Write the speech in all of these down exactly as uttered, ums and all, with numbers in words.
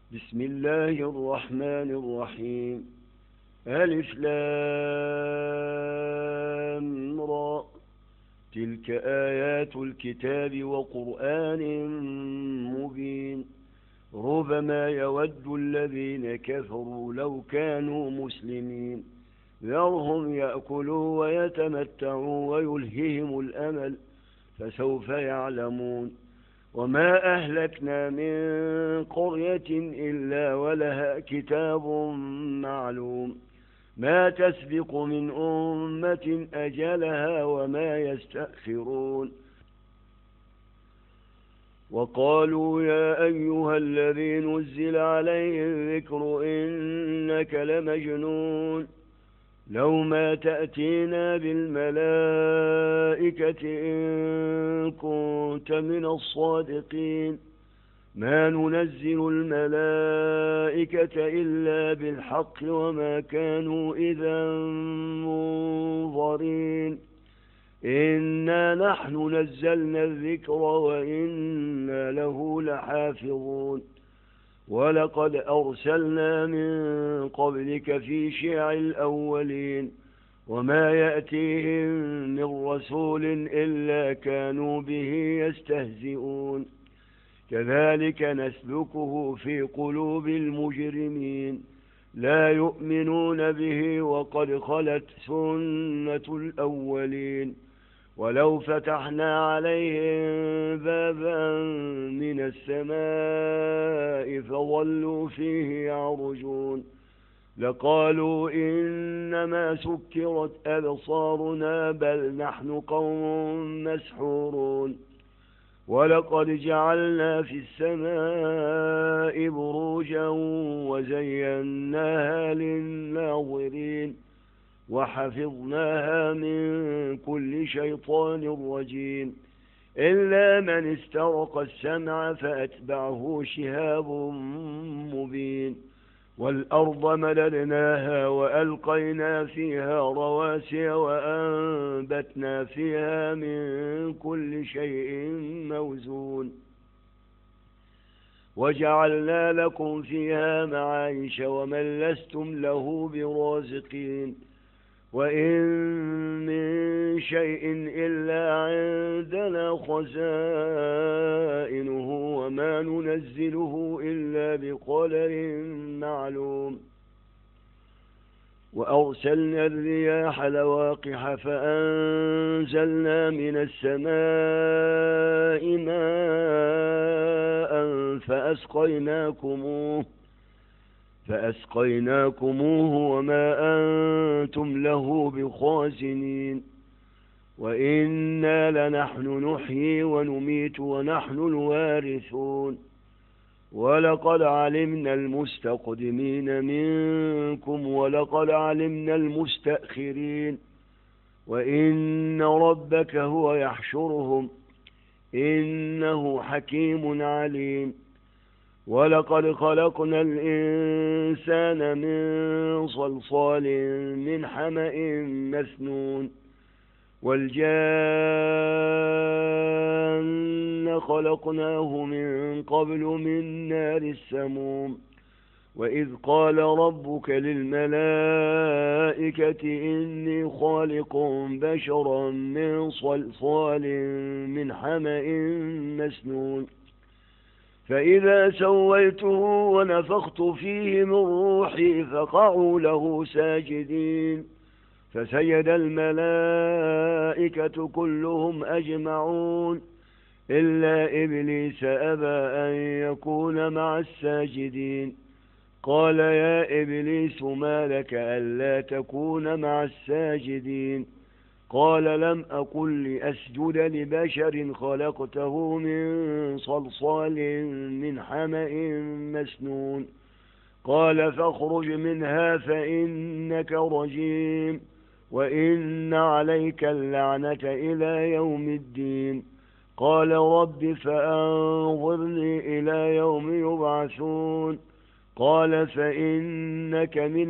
بسم الله الرحمن الرحيم. ألف لام را. تلك آيات الكتاب وقرآن مبين. ربما يود الذين كفروا لو كانوا مسلمين. ذرهم يأكلوا ويتمتعوا ويلههم الأمل، فسوف يعلمون. وما أهلكنا من قرية إلا ولها كتاب معلوم، ما تسبق من أمة أجلها وما يستأخرون. وقالوا يا أيها الذي نزل عليه الذكر إنك لمجنون، لو ما تأتينا بالملائكة إن كنت من الصادقين. ما ننزل الملائكة إلا بالحق وما كانوا إذا منظرين. إنا نحن نزلنا الذكر وإنا له لحافظون. ولقد أرسلنا من قبلك في شيع الأولين، وما يأتيهم من رسول إلا كانوا به يستهزئون. كذلك نسلكه في قلوب المجرمين، لا يؤمنون به وقد خلت سنة الأولين. ولو فتحنا عليهم بابا من السماء فظلوا فيه يعرجون لقالوا إنما سكرت أبصارنا بل نحن قوم مسحورون. ولقد جعلنا في السماء بروجا وزيناها للناظرين وحفظناها من كل شيطان رجيم إلا من استرق السمع فأتبعه شهاب مبين. والأرض مددناها وألقينا فيها رواسي وأنبتنا فيها من كل شيء موزون وجعلنا لكم فيها معايش ومن لستم له برازقين. وإن من شيء إلا عندنا خزائنه وما ننزله إلا بقدر معلوم. وأرسلنا الرياح لواقح فأنزلنا من السماء ماء فأسقيناكموه فأسقيناكموه وما أنتم له بخازنين. وإنا لنحن نحيي ونميت ونحن الوارثون. ولقد علمنا المستقدمين منكم ولقد علمنا المستأخرين. وإن ربك هو يحشرهم إنه حكيم عليم. ولقد خلقنا الإنسان من صلصال من حمأ مسنون والجان خلقناه من قبل من نار السموم. وإذ قال ربك للملائكة إني خالق بشرا من صلصال من حمأ مسنون فإذا سويته ونفخت فيه من روحي فقعوا له ساجدين. فسجد الملائكة كلهم أجمعون إلا إبليس أبى أن يكون مع الساجدين. قال يا إبليس ما لك ألا تكون مع الساجدين؟ قال لم أقل لأسجد لبشر خلقته من صلصال من حمأ مسنون. قال فاخرج منها فإنك رجيم وإن عليك اللعنة إلى يوم الدين. قال رب فأنظرني إلى يوم يبعثون. قال فإنك من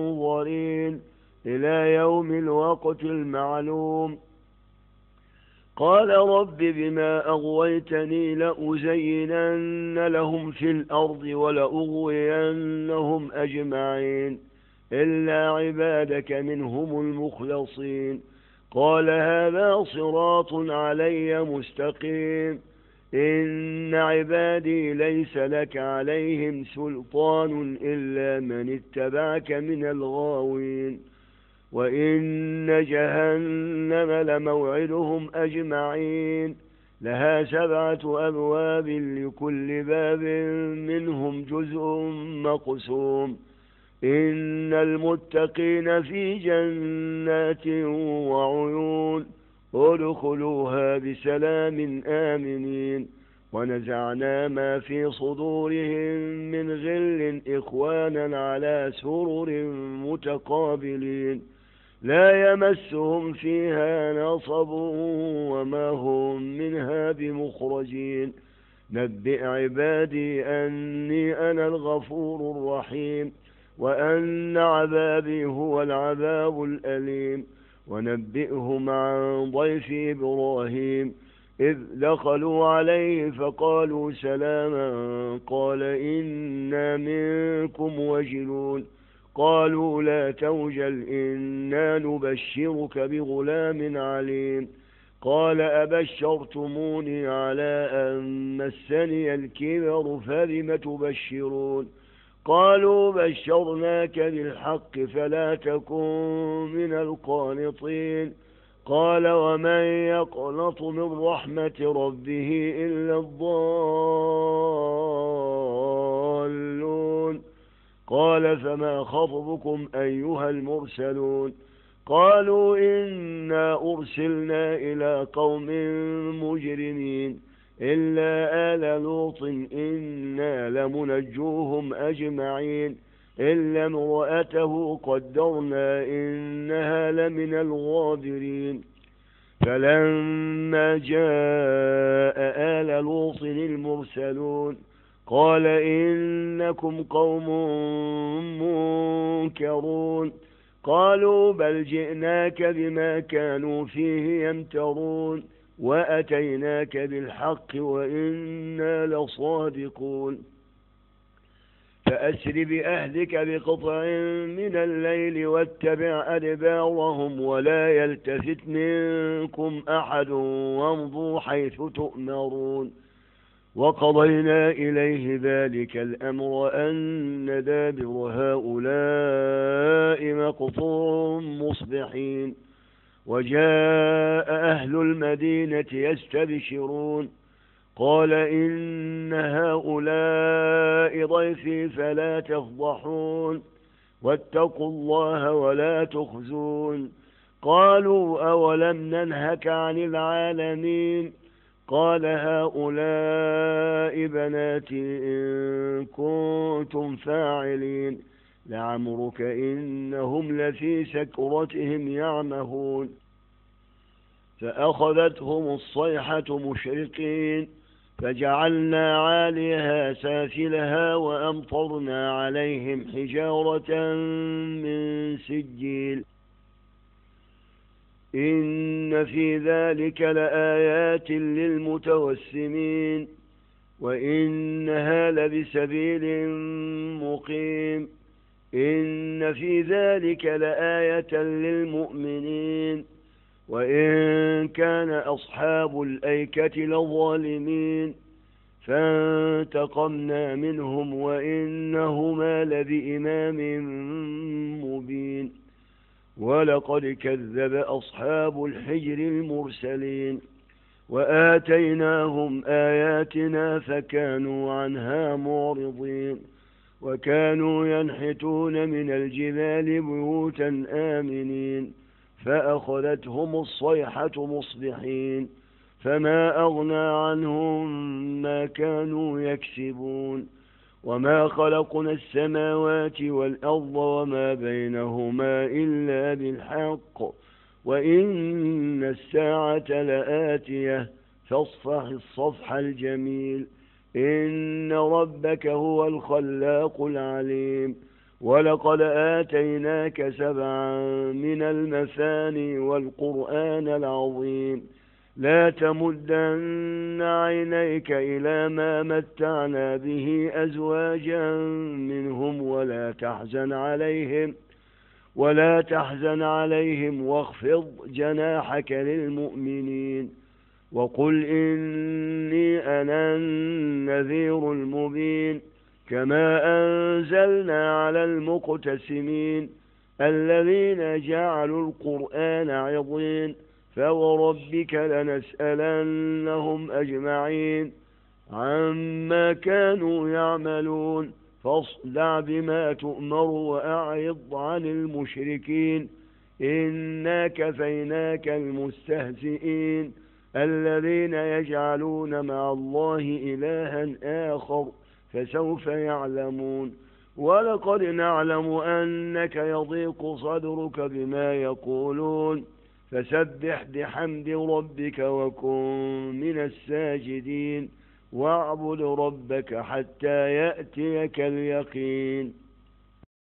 المنظرين إلى يوم الوقت المعلوم. قال رب بما أغويتني لأزينن لهم في الأرض ولأغوينهم أجمعين إلا عبادك منهم المخلصين قال هذا صراط علي مستقيم إن عبادي ليس لك عليهم سلطان إلا من اتبعك من الغاوين وإن جهنم لموعدهم أجمعين لها سبعة أبواب لكل باب منهم جزء مقسوم إن المتقين في جنات وعيون ادخلوها بسلام آمنين ونزعنا ما في صدورهم من غل إخوانا على سرر متقابلين لا يمسهم فيها نصب وما هم منها بمخرجين نبئ عبادي أني أنا الغفور الرحيم وأن عذابي هو العذاب الأليم ونبئهم عن ضيف إبراهيم إذ دخلوا عليه فقالوا سلاما قال إنا منكم وجلون قالوا لا توجل إنا نبشرك بغلام عليم قال أبشرتموني على أن مسني الكبر فلم تبشرون قالوا بشرناك بالحق فلا تكن من القانطين قال ومن يقنط من رحمة ربه إلا الضالون قال فما خطبكم أيها المرسلون قالوا إنا أرسلنا إلى قوم مجرمين إلا آل لوط إنا لمنجوهم أجمعين إلا امرأته قدرنا إنها لمن الغابرين فلما جاء آل لوط المرسلون قال إنكم قوم منكرون قالوا بل جئناك بما كانوا فيه يمترون وأتيناك بالحق وإنا لصادقون فأسر بأهلك بقطع من الليل واتبع أدبارهم ولا يلتفت منكم أحد وامضوا حيث تؤمرون وقضينا إليه ذلك الأمر أن دابر هؤلاء مقطوع مصبحين وجاء أهل المدينة يستبشرون قال إن هؤلاء ضيفي فلا تفضحون واتقوا الله ولا تخزون قالوا أولم ننهك عن العالمين قال هؤلاء بناتي إن كنتم فاعلين لعمرك إنهم لفي سكرتهم يعمهون فأخذتهم الصيحة مشرقين فجعلنا عاليها سافلها وأمطرنا عليهم حجارة من سجيل إن في ذلك لآيات للمتوسمين وإنها لبسبيل مقيم إن في ذلك لآية للمؤمنين وإن كان أصحاب الأيكة لظالمين فانتقمنا منهم وإنهما لبإمام مبين ولقد كذب أصحاب الحجر المرسلين وآتيناهم آياتنا فكانوا عنها معرضين وكانوا ينحتون من الجبال بيوتا آمنين فأخذتهم الصيحة مصبحين فما أغنى عنهم ما كانوا يكسبون وما خلقنا السماوات والأرض وما بينهما إلا بالحق وإن الساعة لآتية فاصفح الصفح الجميل إن ربك هو الخلاق العليم ولقد آتيناك سبعا من المثاني والقرآن العظيم لا تمدن عينيك إلى ما متعنا به أزواجا منهم ولا تحزن عليهم ولا تحزن عليهم واخفض جناحك للمؤمنين وقل إني أنا النذير المبين كما أنزلنا على المقتسمين الذين جعلوا القرآن عضين فوربك لنسألنهم أجمعين عما كانوا يعملون فاصدع بما تؤمر وأعرض عن المشركين إنا كفيناك المستهزئين الذين يجعلون مع الله إلها آخر فسوف يعلمون ولقد نعلم أنك يضيق صدرك بما يقولون فسبح بحمد ربك وكن من الساجدين واعبد ربك حتى يأتيك اليقين